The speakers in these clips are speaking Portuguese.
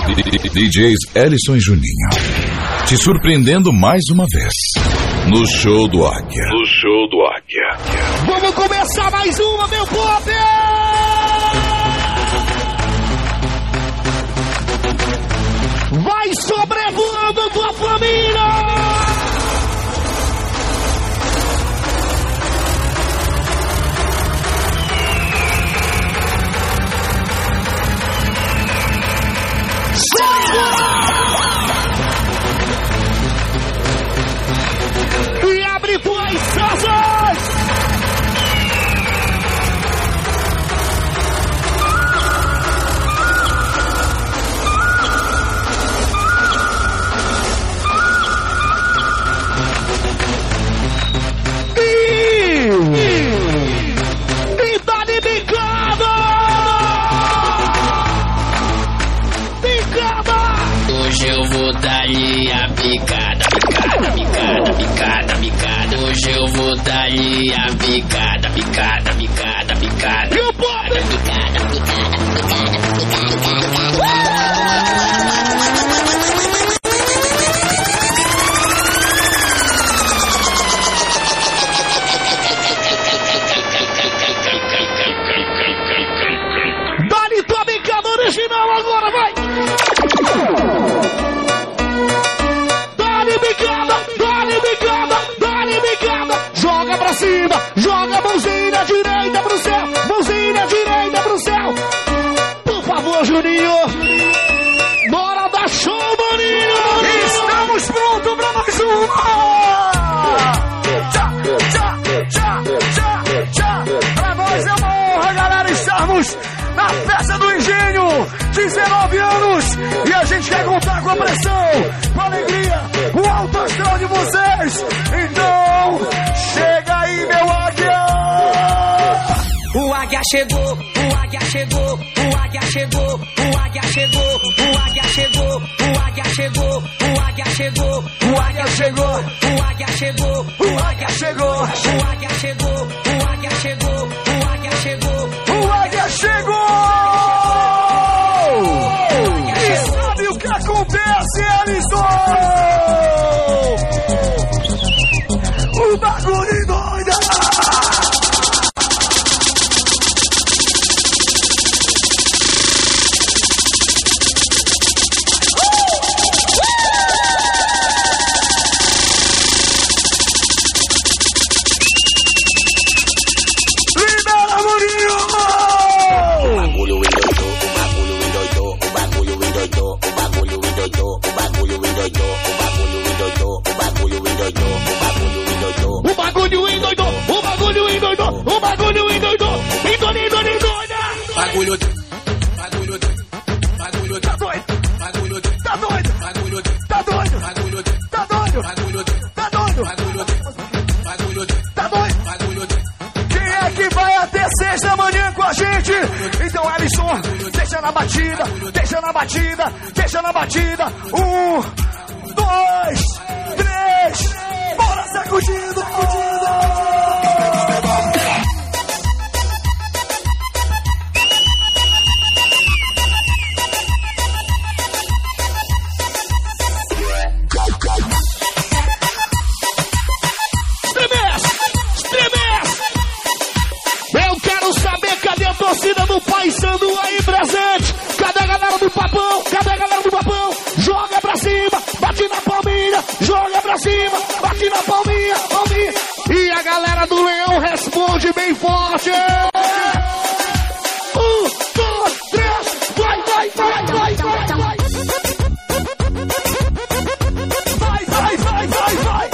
DJs Ellison e Juninho, te surpreendendo mais uma vez no Show do Águia. No Show do Águia. Vamos começar mais uma, meu pop! Vai sobrevoando tua família! E abre tuas asas! E dá-lhe bicada! Bicada! Hoje eu vou dar-lhe a picada, picada, picada, picada, picada. Hoje eu vou dar-lhe a picada, picada, picada, picada. E o pop? Picada, picada, picada, picada. Dá-lhe tua bicada original agora, vai! Dá-lhe bicada, dá-lhe bicada, dá-lhe bicada! Joga pra cima, joga a mãozinha direita pro céu, mãozinha direita pro céu! Por favor, Juninho! Bora dar show, maninho! Estamos prontos pra mais uma! Tchá, tchá, tchá, tchá, tchá! Pra nós é uma honra, galera, estarmos na festa do Engenho, 19 anos, e a gente quer contar com a pressão, com a alegria, o alto astral de vocês. Então, chega aí, meu águia! O águia chegou, o águia chegou, o águia chegou, o águia chegou, o águia chegou, o águia chegou, o águia chegou, O águia chegou, o águia chegou, o águia chegou, o águia chegou, o águia chegou, o águia chegou, o águia chegou! E sabe o que acontece, Ellison? O bagulho doida! Quem é que vai até 6 da manhã com a gente? Então, Ellison, deixa na batida, deixa na batida, deixa na batida. 1, 2, 3, bora sacudindo, sacudindo. Torcida do Paysandu aí presente. Cadê a galera do Papão? Cadê a galera do Papão? Joga pra cima, bate na palminha. Joga pra cima, bate na palminha, palminha. E a galera do Leão responde bem forte. 1, 2, 3, vai, vai, vai, vai, vai, vai. Vai, vai, vai, vai, vai.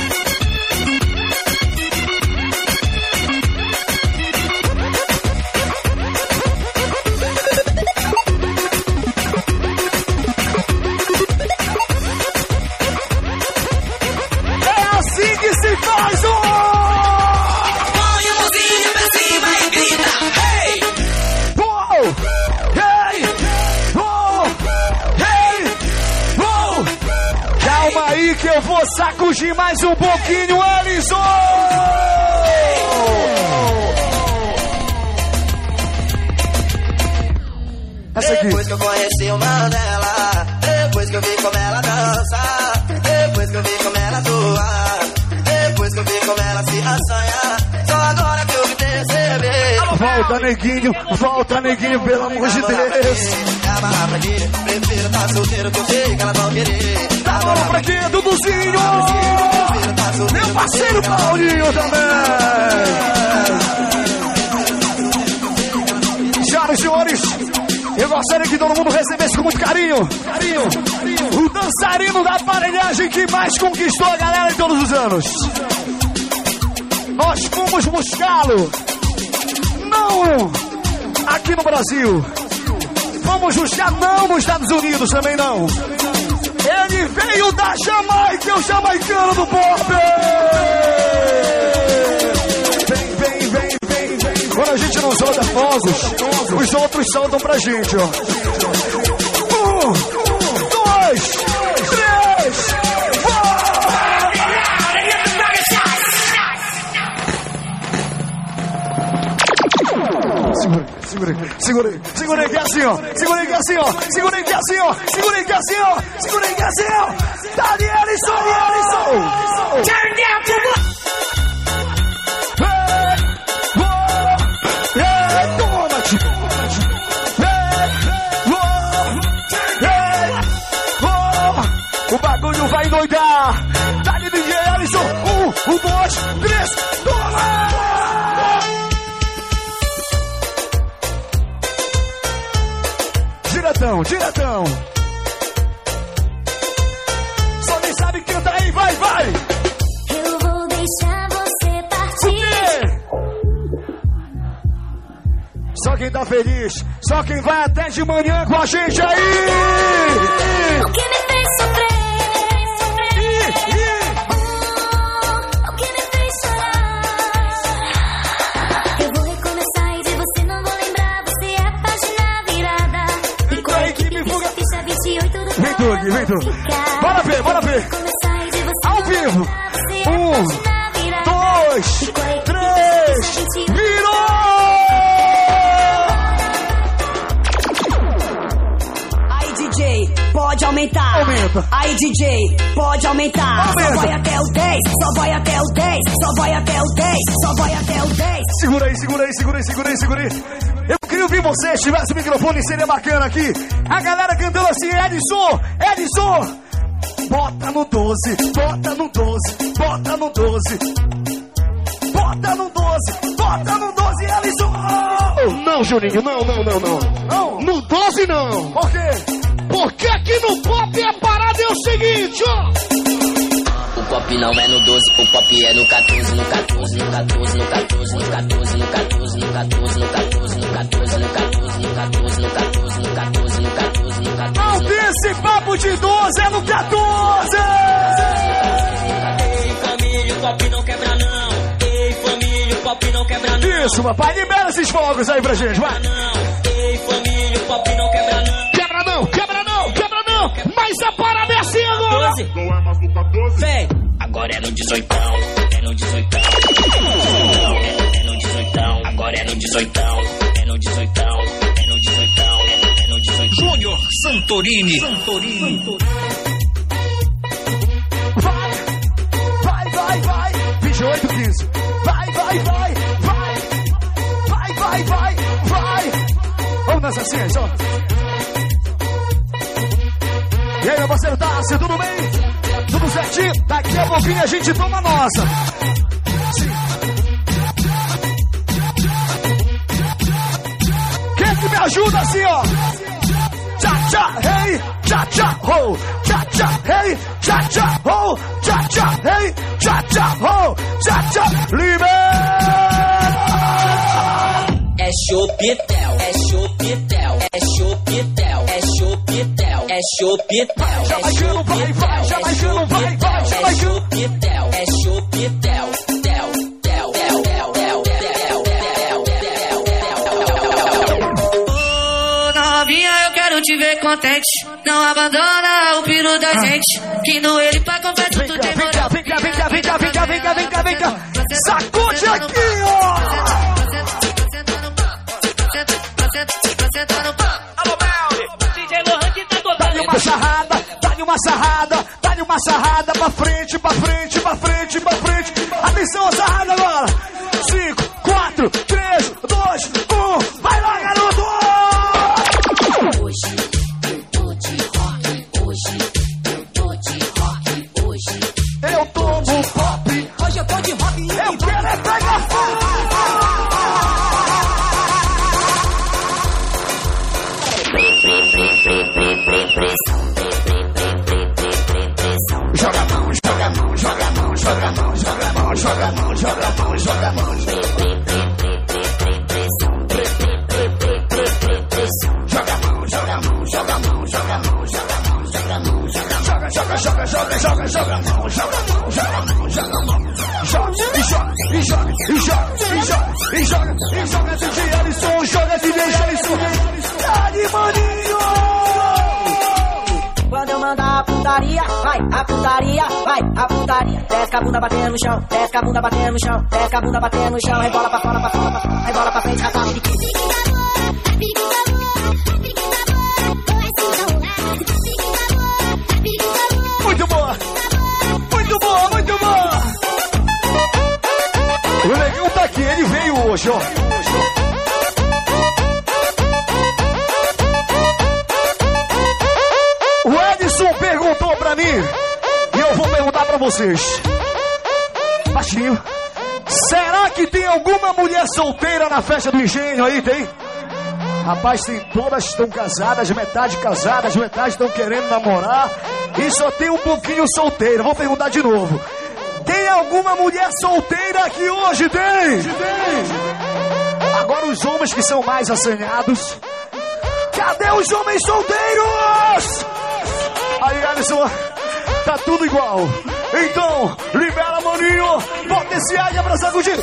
Que eu vou sacudir mais um pouquinho, Ellison! Essa aqui. Depois que eu conheci o Mandela, eu vi como ela dança, depois que eu vi como ela zoa, depois que eu vi como ela se assanha, só agora que eu me percebi. Volta neguinho, pelo amor de Deus. Amarrar pra quê? Prefiro tá solteiro que eu sei que elas vão querer. Amarrar pra quê, Duduzinho? Meu parceiro Paulinho também. Senhoras e senhores, eu gostaria que todo mundo recebesse com muito carinho. O dançarino da aparelhagem que mais conquistou a galera em todos os anos. Nós fomos buscá-lo. Não aqui no Brasil. Vamos buscar não nos Estados Unidos também não. Ele veio da Jamaica, o jamaicano do pop. Vem. Quando a gente não solta fogos, os outros soltam pra gente, ó. 1, 2, 3, Segura aí que é assim, ó. Segura aí que é assim, ó. Danielson. Turn down for what? O bagulho vai endoidar. Dali DJ Alisson. 1, 2, 3, toma! Diretão. Só nem sabe cantar aí, vai! Eu vou deixar você partir. Só quem tá feliz, só quem vai até de manhã com a gente aí! O que me fez sofrer? O que me fez chorar? Eu vou recomeçar e de você não vou lembrar. Você é a página virada. E com a equipe fuga ficha 28 do Vem tudo. Bora ver. Ao vivo. 1, 2, 3, virou! Aí DJ, pode aumentar. Aumenta. Aí DJ, pode aumentar. Aumenta. Só vai até o 10, só vai até o 10, só vai até o 10, só vai até o 10. Segura aí. Eu queria ouvir você, se tivesse o microfone, seria bacana aqui. A galera cantando assim, Edson. Bota no 12, bota no 12, Edson. Não, Juninho, não. No 12 não. Por quê? Porque aqui no pop a parada é o seguinte, ó. O pop não é no 12, o pop é no 14, no 14, no 14, no 14, no 14, no 14, no 14, no 14, no 14, no 14, no 14, no 14, no 14, no 14, no 14. Não tem esse papo de 12, é no 14! Ei, família, o pop não quebra não. Ei, família, o pop não quebra não. Isso, papai, libera esses fogos aí pra gente, vai! Ei, família, o pop não quebra não. Quebra não! Mas a parada é assim agora! 12. Não é mais no 14? Vem! Agora é no 18, é no 18. É no 18, agora é no 18. É no 18, é no 18, é no 18. Júnior Santorini. Vai! 28, 15. Vai! Vamos nessa assim, só. E aí, meu parceiro Tassi, tudo bem? Tudo certinho? Daqui a pouquinho a gente toma a nossa. Sim. Quem que me ajuda assim, ó? Cha-cha, hey, cha-cha, ho, cha-cha, hey, cha-cha, ho, cha-cha, hey, cha-cha, ho, cha-cha, libera! É chopitel, é chopitel, é chopitel, é chopitel, é chopitel, Jamaicano vai, Jamaicano vai, é chopitel, é chopitel, novinha, eu quero te ver contente. Não abandona o piro da gente. Que no ele pra confesso tu tem moral. Vem cá. Sacude aqui, ó. Dá-lhe uma sarrada, sarrada, dá-lhe uma sarrada pra frente, pra frente, pra frente, pra frente. Atenção, sarrada agora. 5, 4, 3, 2, 1. Vai lá, garoto! Hoje eu tô de rock, hoje eu tô de rock, hoje eu tomo pop. Hoje eu tô de rock e eu quero é pegar fogo. Joga a mão, joga a mão, joga a mão, joga a mão, joga a mão, joga a mão, joga a mão, joga a mão. Joga a mão, joga a mão, joga a mão, joga a mão, joga a mão, joga a mão, joga a mão. Joga, joga, joga, joga, joga a mão, joga a mão, joga a mão, joga a mão. Joga, e joga, e joga, e joga, e joga, e joga, e joga, DJ Alisson, joga, DJ Alisson. Dá-lhe, maninho! Quando eu mandar a putaria, vai, a putaria, vai, a putaria. Desce a bunda batendo no chão, desce a bunda batendo no chão, desce a bunda batendo no chão, rebola pra fora, pra fora, pra fora, rebola pra frente, rasgado de pique. Muito boa! Muito boa, muito boa! O Negão tá aqui, ele veio hoje, ó. O Edson perguntou pra mim, e eu vou perguntar pra vocês. Baixinho, será que tem alguma mulher solteira na festa do Engenho aí, tem? Rapaz, tem, todas estão casadas, metade casadas, metade estão querendo namorar. E só tem um pouquinho solteira. Vou perguntar de novo. Tem alguma mulher solteira aqui hoje? Tem! Agora os homens que são mais assanhados. Cadê os homens solteiros? Aí, Alisson, tá tudo igual. Então, libera, maninho. Bota esse águia pra sacudir.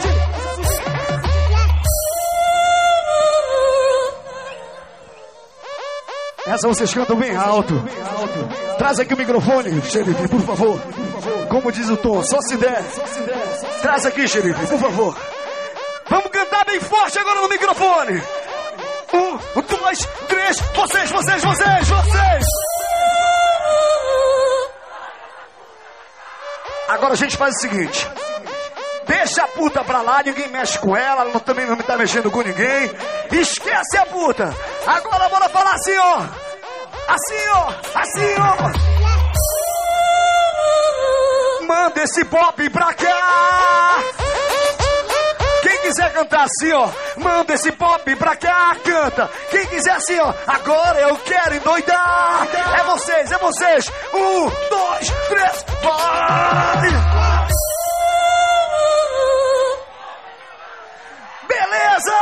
Essa vocês cantam bem alto. Traz aqui o microfone, xerife, por favor. Como diz o Tom, só se der. Traz aqui, xerife, por favor. Vamos cantar bem forte agora no microfone. 1, 2, 3, vocês. Agora a gente faz o seguinte. Deixa a puta pra lá, ninguém mexe com ela, ela também não tá mexendo com ninguém. Esquece a puta. Agora bora falar assim, ó. Assim, ó. Assim, ó. Manda esse pop pra cá. Quem quiser cantar assim, ó. Manda esse pop pra cá, canta. Quem quiser assim, ó. Agora eu quero endoidar. É vocês. 1, 2, 3, vai. Beleza!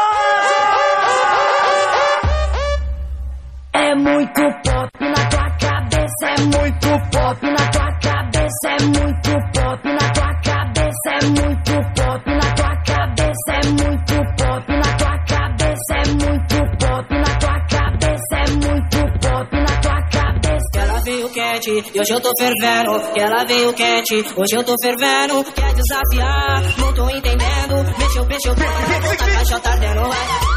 É muito pop na tua cabeça, é muito pop na tua cabeça, é muito pop na tua cabeça, é muito pop na tua cabeça, é muito pop na tua cabeça, é muito pop na tua cabeça, é muito pop na tua cabeça. Ela veio quente e hoje eu tô fervendo. Ela veio quente, hoje eu tô fervendo. Quer desafiar, não tô entendendo. Mexeu, a caixa tá dando.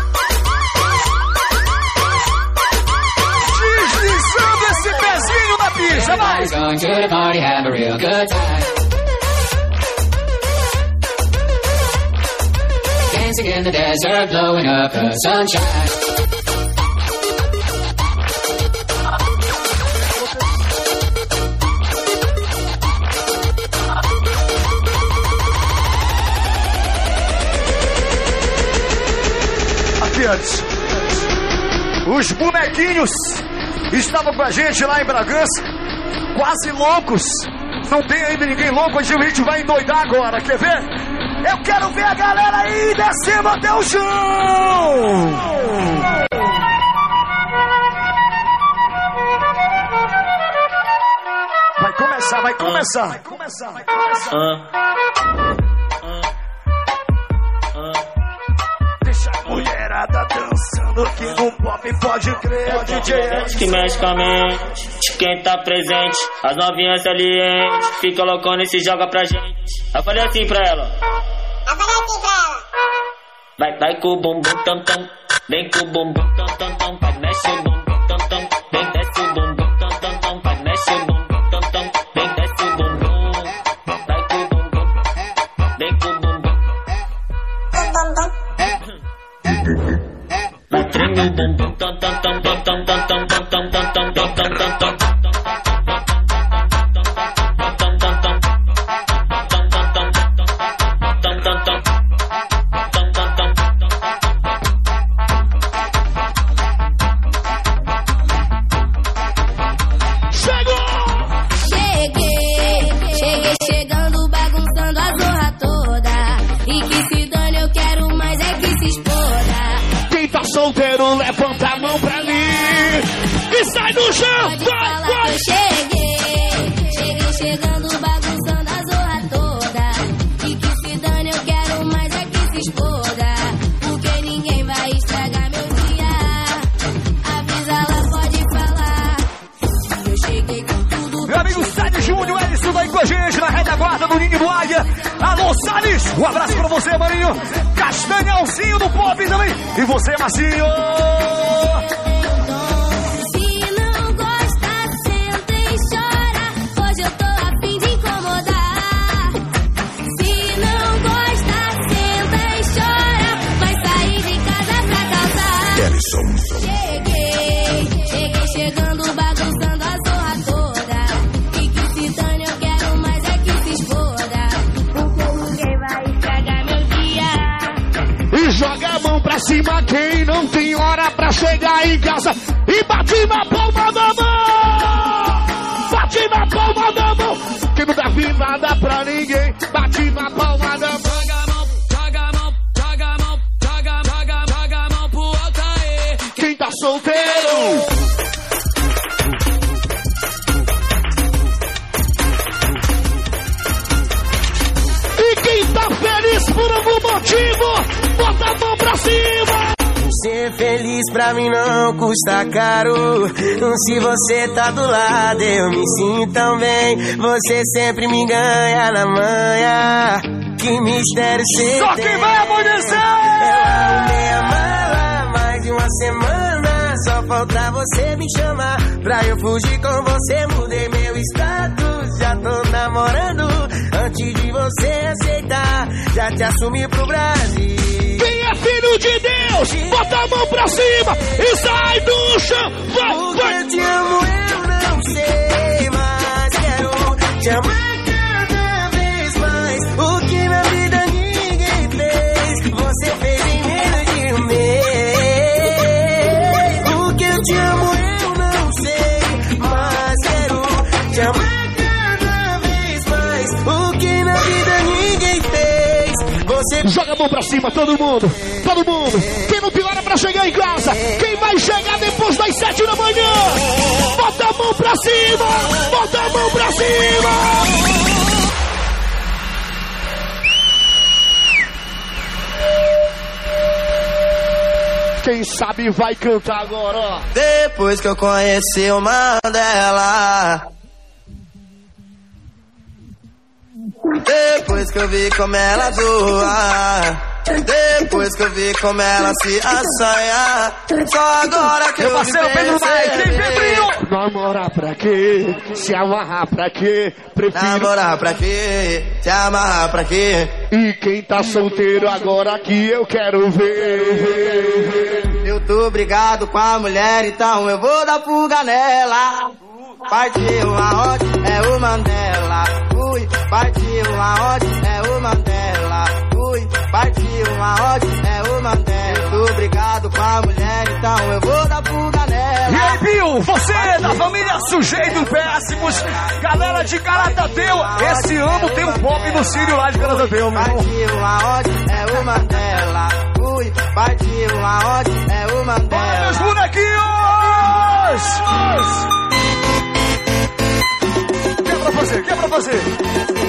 Deslizando esse pezinho na pista, vai! Going to the party, have a real good time. Dancing in the desert, blowing up the sunshine. Os bonequinhos estavam com a gente lá em Bragança, quase loucos. Não tem ainda ninguém louco, a gente vai endoidar agora, quer ver? Eu quero ver a galera aí descendo até o chão. Vai começar. Deixa a mulherada dançando aqui no pop, pode crer, DJ. Que mexe com a mente, de quem tá presente. As novinhas salientes, fica loucona e se joga pra gente. Eu falei assim pra ela. Vai com o bumbum tam tam, vem com o bumbum tam tam tam, vai mexe o bumbum tam tam, vem desce o bumbum tam tam tam, vai mexe o bumbum. Chegando, bagunçando a zorra toda. E que se dane, eu quero mais é que se exploda. Quem tá solteiro, levanta a mão pra mim e sai do chão. Vai, vai. Eu cheguei, chegando, bagunçando a zorra toda. E que se dane, eu quero mais é que se exploda. Porque ninguém vai estragar meu dia. Avisa, ela pode falar. Eu cheguei com tudo. Meu amigo Salles Júnior, Edson tá aí com a gente na retaguarda do Ninho do Águia. Alô, Salles, um abraço pra você, Marinho. Castanhalzinho do Pop também. E você, Marcinho. Se não gosta, senta e chora. Hoje eu tô a fim de incomodar. Se não gosta, senta e chora. Vai sair de casa pra causar. Cheguei, chegando, bagunçando a zorra toda. E que se dane, eu quero mais é que se exploda. Porque ninguém vai estragar meu dia. E joga a mão pra cima quem não tem hora pra chegar em casa. E bate na palma da mão. Bate na palma da mão. Que não deve nada pra ninguém. Bate na palma da mão. Joga a mão pro alto aí. Quem tá solteiro. E quem tá feliz por algum motivo, bota a mão pra cima. Ser feliz pra mim não custa caro. Se você tá do lado, eu me sinto tão bem. Você sempre me ganha na manha. Que mistério cê Só tem. quem vai amanhecer! Eu arrumei a mala mais de uma semana. Só falta você me chamar pra eu fugir com você. Mudei meu status, já tô namorando. Antes de você aceitar, já te assumi pro Brasil. Quem é filho de Deus, bota a mão pra cima e sai do chão. Vai, Porque vai. eu te amo, eu não sei, mas quero te amar cada vez mais. O que na vida ninguém fez, você fez em menos de um mês. Porque eu te amo, eu não sei, mas quero te amar cada vez mais. O que na vida ninguém fez, você... Joga a mão pra cima, todo mundo, todo mundo. Quem não tem hora pra chegar em casa, quem vai chegar depois das 7 da manhã, bota a mão pra cima, bota a mão pra cima. Quem sabe vai cantar agora, ó. Depois que eu conheci o Mandela, depois que eu vi como ela zoa, depois que eu vi como ela se assanha, só agora que Meu eu parceiro Pedro Maia, tem Pedrinho! Namorar pra quê? Se amarrar pra quê? Prefiro... Namorar pra quê? Se amarrar pra quê? E quem tá solteiro agora aqui eu quero ver. Eu tô brigado com a mulher, então eu vou dar fuga nela. Partiu aonde é o Mandela. Fui, partiu aonde é o Mandela. Fui, partiu aonde é o Mandela. Tô brigado com a mulher, então eu vou dar fuga nela. E aí, Bill, você da família Sujeitos Péssimos, galera de Caratadeu, esse ano tem um pop no Sírio lá de Caratadeu, meu irmão. Partiu aonde é o Mandela. Fui, partiu aonde é o Bora, Mandela. meus bonequinhos! Que é pra fazer?